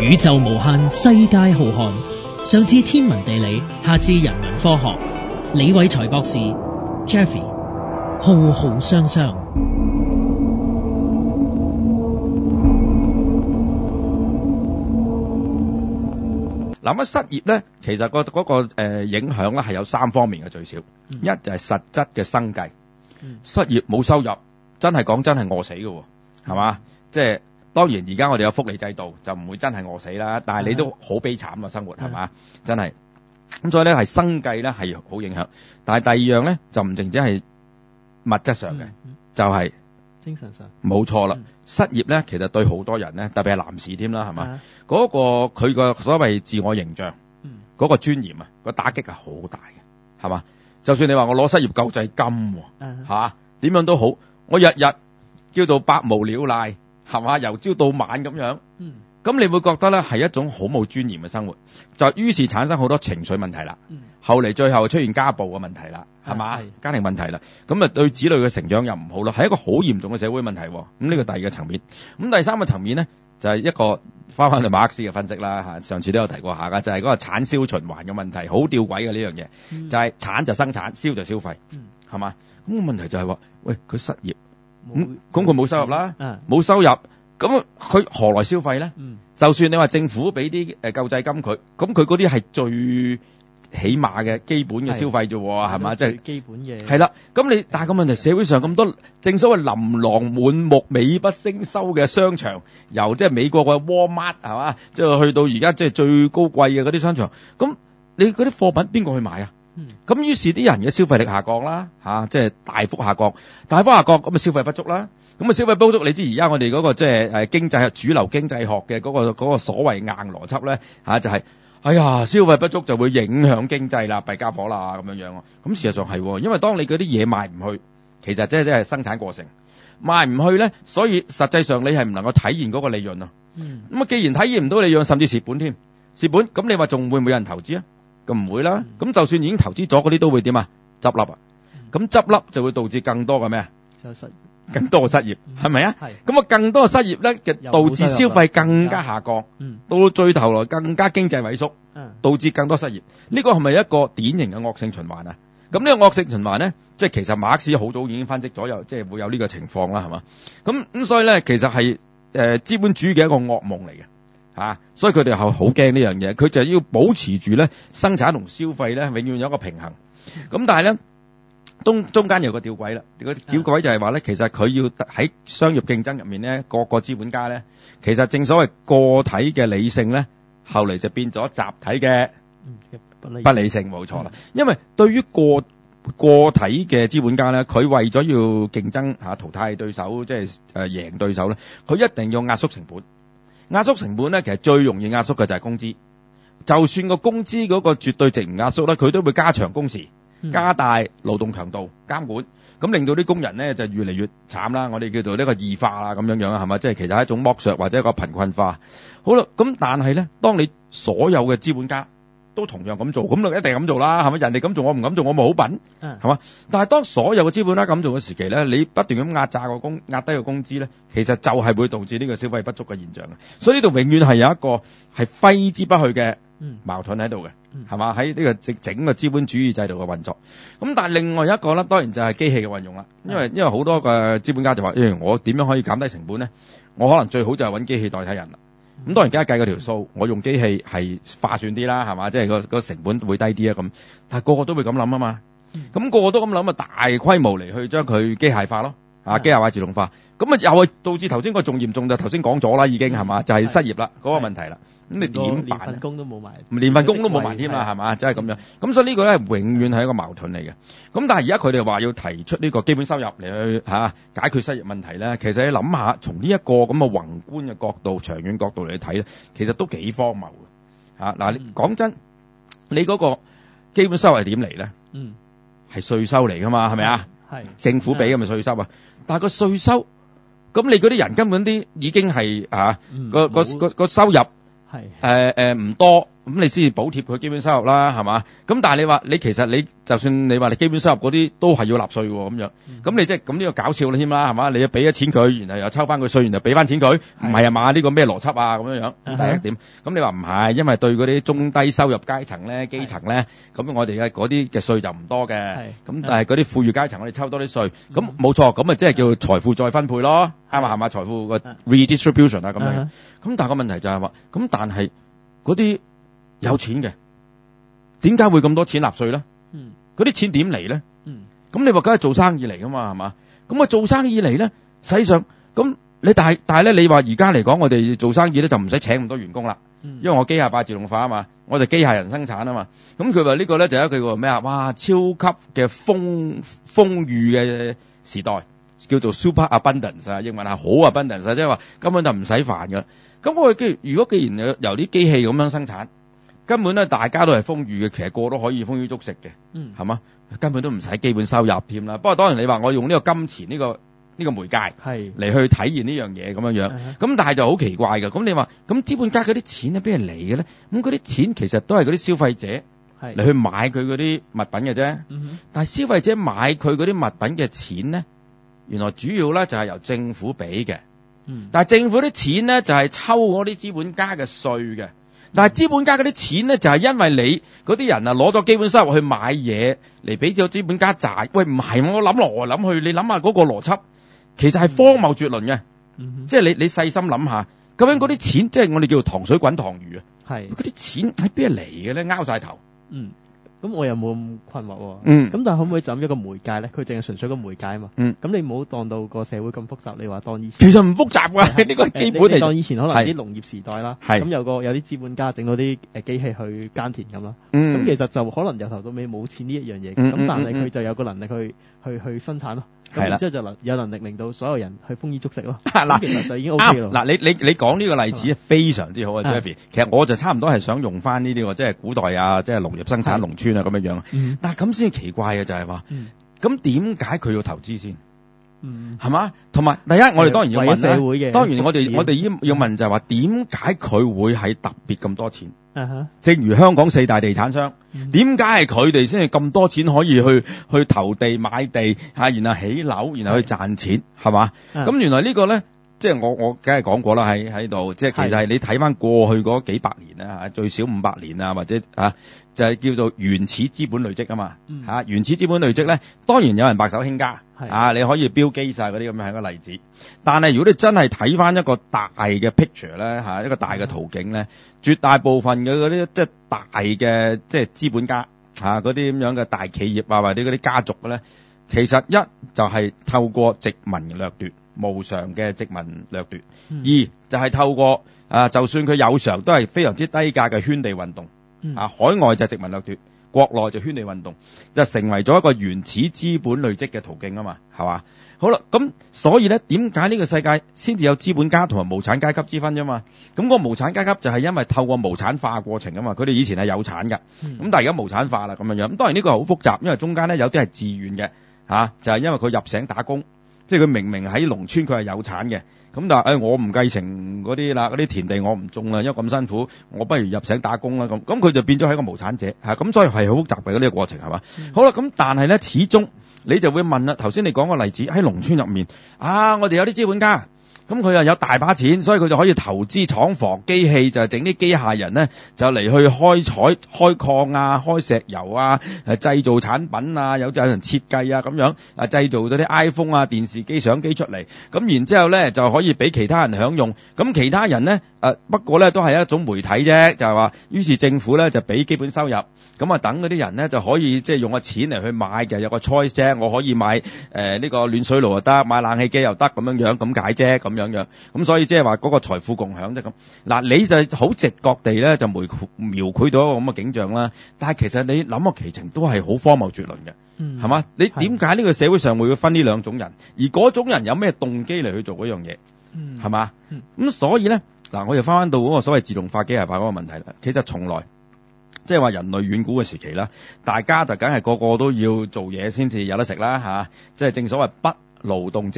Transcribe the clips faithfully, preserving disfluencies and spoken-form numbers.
宇宙無限，世界浩瀚，上至天文地理，下至人文科學。李偉才博士 Jeffrey 浩浩湯湯。 嗱，乜失業咧，其實、嗰個嗰、嗰個誒、呃、影響咧係有三方面嘅最少，嗯、一就係實質嘅生計，嗯、失業冇收入，真係講真係餓死嘅喎，係嘛？即係當然而家我哋有福利制度，就唔會真係餓死啦，但係你都好悲慘嘅生活係嘛？真係咁，所以咧係生計咧係好影響，但係第二樣咧就唔淨止係物質上嘅，嗯嗯、就係、是。 精神上冇錯啦，失業咧其實對好多人咧，特別係男士添啦，係嘛？嗰、嗰個佢個所謂自我形象，嗰、嗯嗰個尊嚴啊，個打擊係好大嘅，係嘛？就算你話我攞失業救濟金，吓點、啊、樣都好，我日日叫做百無聊賴，係嘛？由朝到晚咁樣，咁、嗯、你會覺得咧係一種好冇尊嚴嘅生活，就於是產生好多情緒問題啦。嗯後嚟最後出現家暴嘅問題啦，係嘛？家庭問題啦，咁啊對子女嘅成長又唔好咯，係一個好嚴重嘅社會問題。咁呢個第二個層面，咁第三個層面咧就係、是、一個翻翻去馬克思嘅分析啦吓，上次都有提過下噶，就係、是、嗰個產銷循環嘅問題，好吊詭嘅呢樣嘢，嗯、就係產就生產，銷就消費，係、嗯、嘛？咁、那個問題就係、是、話，喂佢失業，咁咁佢冇收入啦，冇、嗯、收入，咁佢何來消費咧？嗯、就算你話政府俾啲誒救濟金佢，咁佢嗰啲係最起碼嘅基本嘅消費啫，係嘛？即係基本嘅。係啦，咁你但係個問題，社會上咁多正所謂琳琅滿目、美不勝收嘅商場，由即係美國嘅 Walmart 係嘛，即係去到而家即係最高貴嘅嗰啲商場，咁你嗰啲貨品邊個去買啊？咁、嗯、於是啲人嘅消費力下降啦，吓、啊，即係大幅下降，大幅下降，咁啊消費不足啦，咁啊消費不足，你知而家我哋嗰個即係誒經濟主流經濟學嘅嗰個嗰個所謂硬邏輯咧，吓就係、是。哎呀，消費不足就會影響經濟啦，弊家伙啦咁樣樣。咁事實上係，因為當你嗰啲嘢賣唔去，其實即係即係生產過程賣唔去咧，所以實際上你係唔能夠體現嗰個利潤啊。嗯。咁啊，既然體現唔到利潤，甚至蝕本添，蝕本，咁你話仲會唔會有人投資啊？咁唔會啦。咁、嗯、就算已經投資咗嗰啲都會點啊？執笠啊。咁執笠就會導致更多嘅咩啊？就失業。更多嘅失業，係咪啊？係。咁啊，更多嘅失業咧，就導致消費更加下降。嗯。到到最頭來，更加經濟萎縮。嗯。導致更多失業。呢個係咪一個典型嘅惡性循環啊？咁呢個惡性循環咧，即係其實馬克思好早已經分析咗，有即係會有呢個情況啦，係嘛？咁咁所以咧，其實係誒資本主義嘅一個噩夢嚟嘅，吓。所以佢哋係好驚呢樣嘢，佢就要保持住咧生產同消費咧，永遠有一個平衡。咁但係咧。中中間有個吊詭啦，個吊詭就係話咧，其實佢要喺商業競爭入面咧，個個資本家咧，其實正所謂個體嘅理性咧，後嚟就變咗集體嘅不理性，冇錯啦。因為對於個個體嘅資本家咧，佢為咗要競爭吓淘汰對手，即係誒贏對手咧，佢一定要壓縮成本。壓縮成本咧，其實最容易壓縮嘅就係工資。就算個工資嗰個絕對值唔壓縮咧，佢都會加長工時。加大勞動強度監管，咁令到啲工人咧就越嚟越慘啦。我哋叫做呢個異化啦，咁樣樣係嘛？即係其實係一種剝削或者一個貧困化。好啦，咁但係咧，當你所有嘅資本家都同樣咁做，咁就一定咁做啦，係咪？人哋咁做，我唔咁做，我咪好笨，係嘛？但係當所有嘅資本家咁做嘅時期咧，你不斷咁壓榨個工，壓低個工資咧，其實就係會導致呢個消費不足嘅現象嘅。所以呢度永遠係有一個係揮之不去嘅矛盾喺度嘅。係嘛？喺呢個整整個資本主義制度嘅運作，咁但係另外一個咧，當然就係機器嘅運用啦。因為因為好多嘅資本家就話，誒、哎，我點樣可以減低成本咧？我可能最好就係揾機器代替人啦。咁當然而家計嗰條數，我用機器係划算啲啦，係嘛？即係個個成本會低啲啊咁。但係個個都會咁諗啊嘛。咁個個都咁諗啊，大規模嚟去將佢機械化咯，啊，機械化自動化。咁啊又係導致頭先個仲嚴重，就頭先講咗啦，已經係嘛？就係、是、失業啦嗰、那個問題啦。咁你點辦？連份工都冇埋，連份工都冇埋添啦，係嘛？即係咁樣。咁所以呢個咧，永遠係一個矛盾嚟嘅。咁但係而家佢哋話要提出呢個基本收入嚟去吓、啊、解決失業問題咧，其實你諗下，從呢一個咁嘅宏觀嘅角度、長遠角度嚟睇咧，其實都幾荒謬嘅吓。嗱、啊，你講真，你嗰個基本收入係點嚟咧？嗯，係稅收嚟噶嘛？係咪啊？係政府俾咁嘅稅收啊？但係個稅收，咁你嗰啲人根本啲已經係啊個個個個收入。係誒誒唔多， 咁你先至補貼佢基本收入啦，係嘛？咁但係你話你其實你就算你話你基本收入嗰啲都係要納稅喎，咁樣，咁、嗯、你即係咁呢個搞笑啦添啦，係嘛？你要俾咗錢佢，然後又抽翻佢稅，然後俾翻錢佢，唔係啊嘛？呢、呢個咩邏輯啊？咁樣樣，第一點。咁你話唔係，因為對嗰啲中低收入階層咧、基層咧，咁我哋嘅嗰啲嘅稅就唔多嘅。咁但係嗰啲富裕階層，我哋抽多啲稅。咁冇錯，咁啊即係叫財富再分配咯，啱嘛？係嘛？財富個 redistribution 啊咁樣。咁但係個問題就係話，咁但係嗰啲有錢嘅，點解會咁多錢納稅咧？嗯，嗰啲錢點嚟咧？嗯，咁你話梗係做生意嚟噶嘛，係嘛？咁啊做生意嚟咧，實際上咁你但係但係咧，你話而家嚟講，我哋做生意咧就唔使請咁多員工啦，因為我機械化自動化啊嘛，我就機械人生產啊嘛。咁佢話呢個咧就係一句話咩啊？哇，超級嘅豐豐裕嘅時代，叫做 super abundance 啊，英文係好 abundance，即係話根本就唔使煩噶。咁我哋既如果既然有由啲機器咁樣生產，根本咧大家都係豐裕嘅，其實個個都可以豐衣足食嘅，嗯，係嘛？根本都唔使基本收入添啦。不過當然你話我用呢個金錢呢、呢個呢、呢個媒介係嚟去體現呢樣嘢咁樣樣，咁但係就好奇怪嘅。咁你話咁資本家嗰啲錢咧邊係嚟嘅咧？咁嗰啲錢其實都係嗰啲消費者嚟去買佢嗰啲物品嘅啫。但係消費者買佢嗰啲物品嘅錢咧，原來主要咧就係由政府俾嘅。嗯、但係政府啲錢咧就係抽嗰啲資本家嘅稅嘅，但係資本家嗰啲錢咧就係因為你嗰啲人啊攞咗基本收入去買嘢嚟俾咗資本家賺。喂，唔係，我諗來諗去，你諗下嗰個邏輯，其實係荒謬絕倫嘅。嗯、即係你你細心諗下，究竟嗰啲錢即係我哋叫做糖水滾糖魚啊？係嗰啲錢喺邊嚟嘅咧？拗晒頭。嗯。 咁我又冇咁困惑喎， 嗯， 咁但係可唔可以就咁一個媒介咧？佢淨係純粹個媒介啊嘛， 嗯， 咁你唔好當到個社會咁複雜，你話當以前其實唔複雜㗎，呢個係基本嚟。 你當以前可能啲農業時代啦，咁有個有啲資本家整嗰啲誒機器去耕田咁啦，咁、嗯、其實就可能由頭到尾冇錢呢一樣嘢，咁、嗯、但係佢就有個能力去去去生產咯。係啦，之後就能有能力令到所有人去豐衣足食咯。嗱， 其實就已經 O K 咯。 嗱，你你你講呢個例子非常之好啊 ，Jeffrey。其實我就差唔多係想用翻呢啲喎，即係古代啊，即係農業生產農村啊咁樣樣。嗯、但係咁先奇怪嘅就係話，咁點解佢要投資先？嗯，係嘛？同埋第一，我哋當然要問社會嘅。當然我哋我哋要要問就係話，點解佢會係特別咁多錢？Uh huh. 正如香港四大地產商，點解係佢哋先係咁多錢可以去去投地買地嚇，然後起樓，然後去賺錢，係嘛？咁、uh huh. 原來呢個咧，即係我我梗係講過啦，喺喺度，即係其實係你睇翻過去嗰幾百年啊，最少五百年啊，或者啊，就係、是、叫做原始資本累積啊嘛嚇。Uh huh. 原始資本累積咧，當然有人白手興家。啊！你可以標記晒嗰啲咁樣係一個例子，但係如果你真係睇翻一個大嘅 picture 咧，嚇一個大嘅圖景咧，絕大部分嘅嗰啲即係大嘅即係資本家嚇嗰啲咁樣嘅大企業啊，或者嗰啲家族咧，其實一就係透過殖民掠奪，無償嘅殖民掠奪；嗯、二就係透過啊，就算佢有償都係非常之低價嘅圈地運動。嗯、啊，海外就殖民掠奪。國內就圈地運動，就成為咗一個原始資本累積嘅途徑啊嘛，係嘛？好啦，咁所以咧，點解呢個世界先至有資本家同埋無產階級之分啫嘛？咁個無產階級就係因為透過無產化過程啊嘛，佢哋以前係有產㗎，咁、嗯、但係而家無產化啦咁樣樣。咁當然呢個係好複雜，因為中間咧有啲係自願嘅，嚇、啊、就係、是、因為佢入省打工，即係佢明明喺農村佢係有產嘅。咁但係誒、哎，我唔繼承嗰啲啦，嗰啲田地我唔種啦，因為咁辛苦，我不如入省打工啦咁。咁佢就變咗係一個無產者嚇，咁所以係好複雜嘅呢個過程係嘛？嗯、好啦，咁但係咧，始終你就會問啦，頭先你講個例子喺農村入面啊，我哋有啲資本家。咁佢又有大把錢，所以佢就可以投資廠房、機器，就係整啲機械人咧，就嚟去開採、開礦啊、開石油啊、誒製造產品啊，有有人設計啊咁樣啊，製造咗啲 iPhone 啊、電視機、相機出嚟。咁然之後咧就可以俾其他人享用。咁其他人咧誒不過咧都係一種媒體啫，就係話，於是政府咧就俾基本收入，咁啊等嗰啲人咧就可以即係用個錢嚟去買嘅，有個 choice 啫。我可以買誒呢個暖水爐又得，買冷氣機又得咁樣樣咁解啫，咁樣樣。咁所以即係話嗰個財富共享啫咁。嗱，你就好直覺地咧就描描繪到一個咁嘅景象啦。但係其實你諗個其情都係好荒謬絕倫嘅，係嘛、嗯？你點解呢個社會上會分呢兩種人？而嗰種人有咩動機嚟去做嗰樣嘢？係嘛？咁、嗯、所以咧，嗱，我又翻翻到嗰個所謂自動化、機械化嗰個問題啦。其實從來即係話人類遠古嘅時期啦，大家就梗係個個都要做嘢先至有得食啦嚇。即係正所謂不勞動者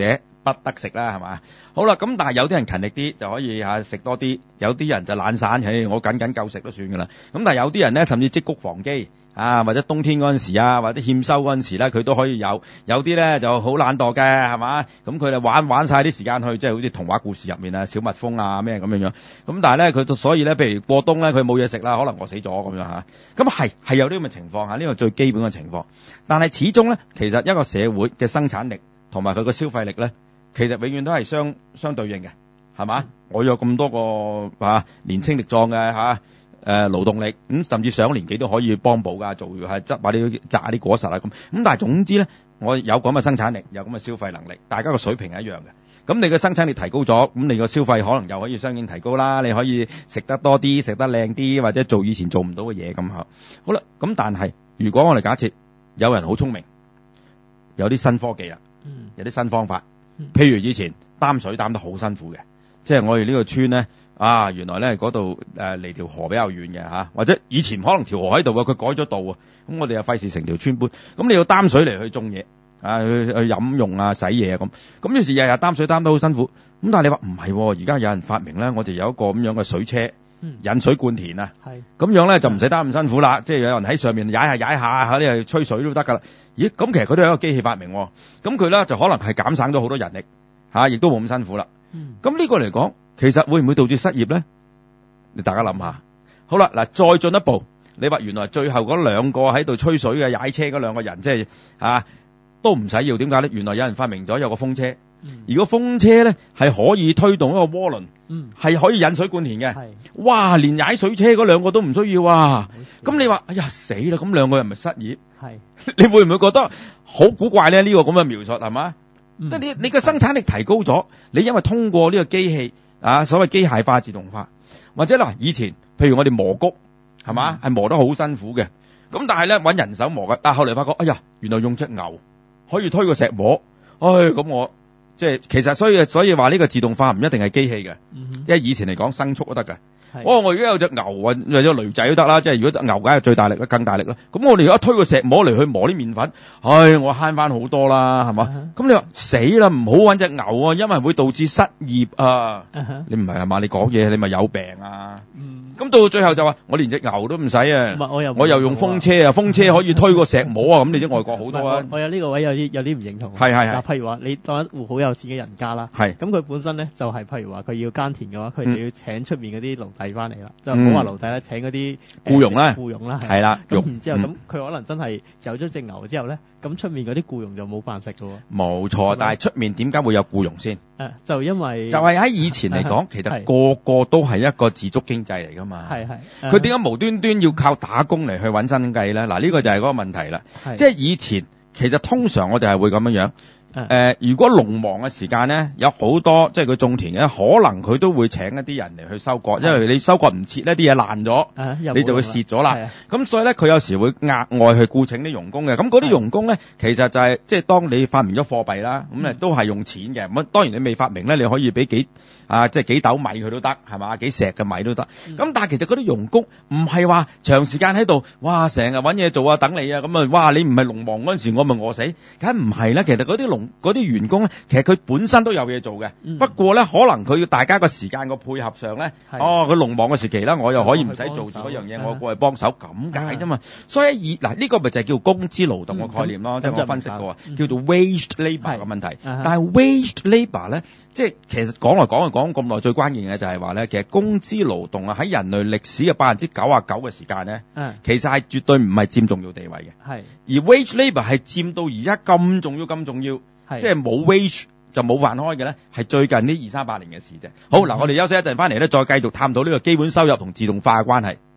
不得食啦，係嘛？好啦，咁但係有啲人勤力啲就可以嚇食多啲，有啲人就懶散，唉，我僅僅夠食都算㗎啦。咁但係有啲人咧，甚至積谷防饑啊，或者冬天嗰陣時啊，或者欠收嗰陣時咧，佢都可以有。有啲咧就好懶惰嘅，係嘛？咁佢哋玩玩曬啲時間去，即係好似童話故事入面啊，小蜜蜂啊咩咁樣樣。咁但係咧，佢所以咧，譬如過冬咧，佢冇嘢食啦，可能餓死咗咁樣嚇。咁係係有啲咁嘅情況嚇，呢個最基本嘅情況。但係始終咧，其實一個社會嘅生產力同埋佢個消費力咧，其實永遠都係相相對應嘅，係嘛？我有咁多個啊年青力壯嘅嚇。誒勞動力咁、嗯，甚至上年紀都可以幫補㗎，做係執下啲摘下啲果實啊咁。咁但係總之咧，我有咁嘅生產力，有咁嘅消費能力，大家個水平係一樣嘅。咁你嘅生產力提高咗，咁你個消費可能又可以相應提高啦。你可以食得多啲，食得靚啲，或者做以前做唔到嘅嘢咁嚇。好啦，咁但係如果我哋假設有人好聰明，有啲新科技啦，有啲新方法，譬如以前擔水擔得好辛苦嘅，即係我哋呢個村咧。啊，原來咧嗰度誒離條河比較遠嘅嚇，或者以前可能條河喺度嘅，佢改咗道啊，咁我哋又費事成條村搬，咁你要擔水嚟去種嘢啊，去去飲用啊、洗嘢啊咁，咁於是日日擔水擔得好辛苦，咁但係你話唔係，而家有人發明咧，我哋有一個咁樣嘅水車，引水灌田啊，咁樣咧就唔使擔咁辛苦啦，即係有人喺上面踩下踩下嚇，你係吹水都得㗎啦。咦，咁其實佢都係一個機器發明，咁佢咧就可能係減省咗好多人力嚇，亦都冇咁辛苦啦。咁呢個嚟講，其實會唔會導致失業咧？你大家諗下。好啦，嗱，再進一步，你話原來最後嗰兩個喺度吹水嘅踩車嗰兩個人，即係啊，都唔使要，點解咧？原來有人發明咗有個風車，嗯、而個風車咧係可以推動一個渦輪，係、嗯、可以引水灌田嘅。哇，連踩水車嗰兩個都唔需要啊！咁你話，哎呀死啦！咁兩個人咪失業？係，你會唔會覺得好古怪咧？呢、這個咁嘅描述係嘛？即係、嗯、你你個生產力提高咗，你因為通過呢個機器啊，所謂機械化、自動化，或者嗱，以前譬如我哋磨谷係嘛，係、嗯、磨得好辛苦嘅，咁但係咧揾人手磨嘅，但係後嚟發覺，哎呀，原來用隻牛可以推個石磨，唉，咁我即係其實所以所以話呢個自動化唔一定係機器嘅，嗯、因為以前嚟講牲畜都得嘅。哦，我而家有隻牛啊，有隻驢仔都得啦，即係如果牛梗係最大力啦，更大力啦。咁我哋而家推個石磨嚟去磨啲麵粉，唉，我慳翻好多啦，係嘛？咁、uh-huh. 你話死啦，唔好搵隻牛啊，因為會導致失業啊。Uh-huh. 你唔係係嘛？你講嘢你咪有病啊？咁、uh-huh. 到最後就話我連隻牛都唔使啊，我又我又用風車啊，風車可以推個石磨啊，咁你知外國好多啊。我, 我有呢個位有啲有啲唔認同。係係係。譬如話你當一戶好有錢嘅人家啦，係咁佢本身咧就係、是、譬如話佢要耕田嘅話，佢就要請出面嗰啲奴隸翻嚟啦，就唔好話奴隸啦，請嗰啲僱傭啦，僱傭啦係啦。咁然之後咁佢、嗯、可能真係有咗隻牛之後咧，咁出面嗰啲僱傭就冇飯食㗎喎。冇錯，但係出面點解會有僱傭先？誒，就因為就係、是、喺以前嚟講，其實個個都係一個自足經濟嚟㗎嘛。係係。佢點解無端端要靠打工嚟去搵生計咧？嗱，呢個就係嗰個問題啦。即係以前其實通常我哋係會咁樣樣。誒、呃，如果農忙嘅時間咧，有好多即係佢種田嘅，可能佢都會請一啲人嚟去收割，因為你收割唔切呢啲嘢爛咗，你就會蝕咗啦。咁所以咧，佢有時會額外去僱請啲傭工嘅。咁嗰啲傭工咧，其實就係、是、即係當你發明咗貨幣啦，咁誒都係用錢嘅。咁當然你未發明咧，你可以俾幾啊，即係幾斗米佢都得，係嘛？幾石嘅米都得。咁、嗯、但係其實嗰啲傭工唔係話長時間喺度，哇，成日搵嘢做啊，等你啊，咁啊，哇，你唔係農忙嗰陣時，我咪餓死，梗唔係啦。其實嗰啲農嗰啲員工咧，其實佢本身都有嘢做嘅、嗯，不過咧可能佢大家個時間個配合上咧，哦，佢農忙嘅時期啦，我又可以唔使做住嗰樣嘢，我過嚟幫手咁解啫嘛。所以以嗱呢、這個咪就係叫工資勞動嘅概念咯，即、嗯、係、就是、我分析過啊、嗯，叫做 waged labour 嘅問題。但係 waged labour 咧，即係其實講來講去講咁耐，最關鍵嘅就係話咧，其實工資勞動啊喺人類歷史嘅百分之九啊九嘅時間咧，其實係絕對唔係佔重要地位嘅。係而 wage labour 係佔到而家咁重要咁重要。即係冇 wage 就冇飯開嘅咧，係最近呢二三百年嘅事啫。好嗱，我哋休息一陣翻嚟咧，再繼續探討呢個基本收入同自動化嘅關係。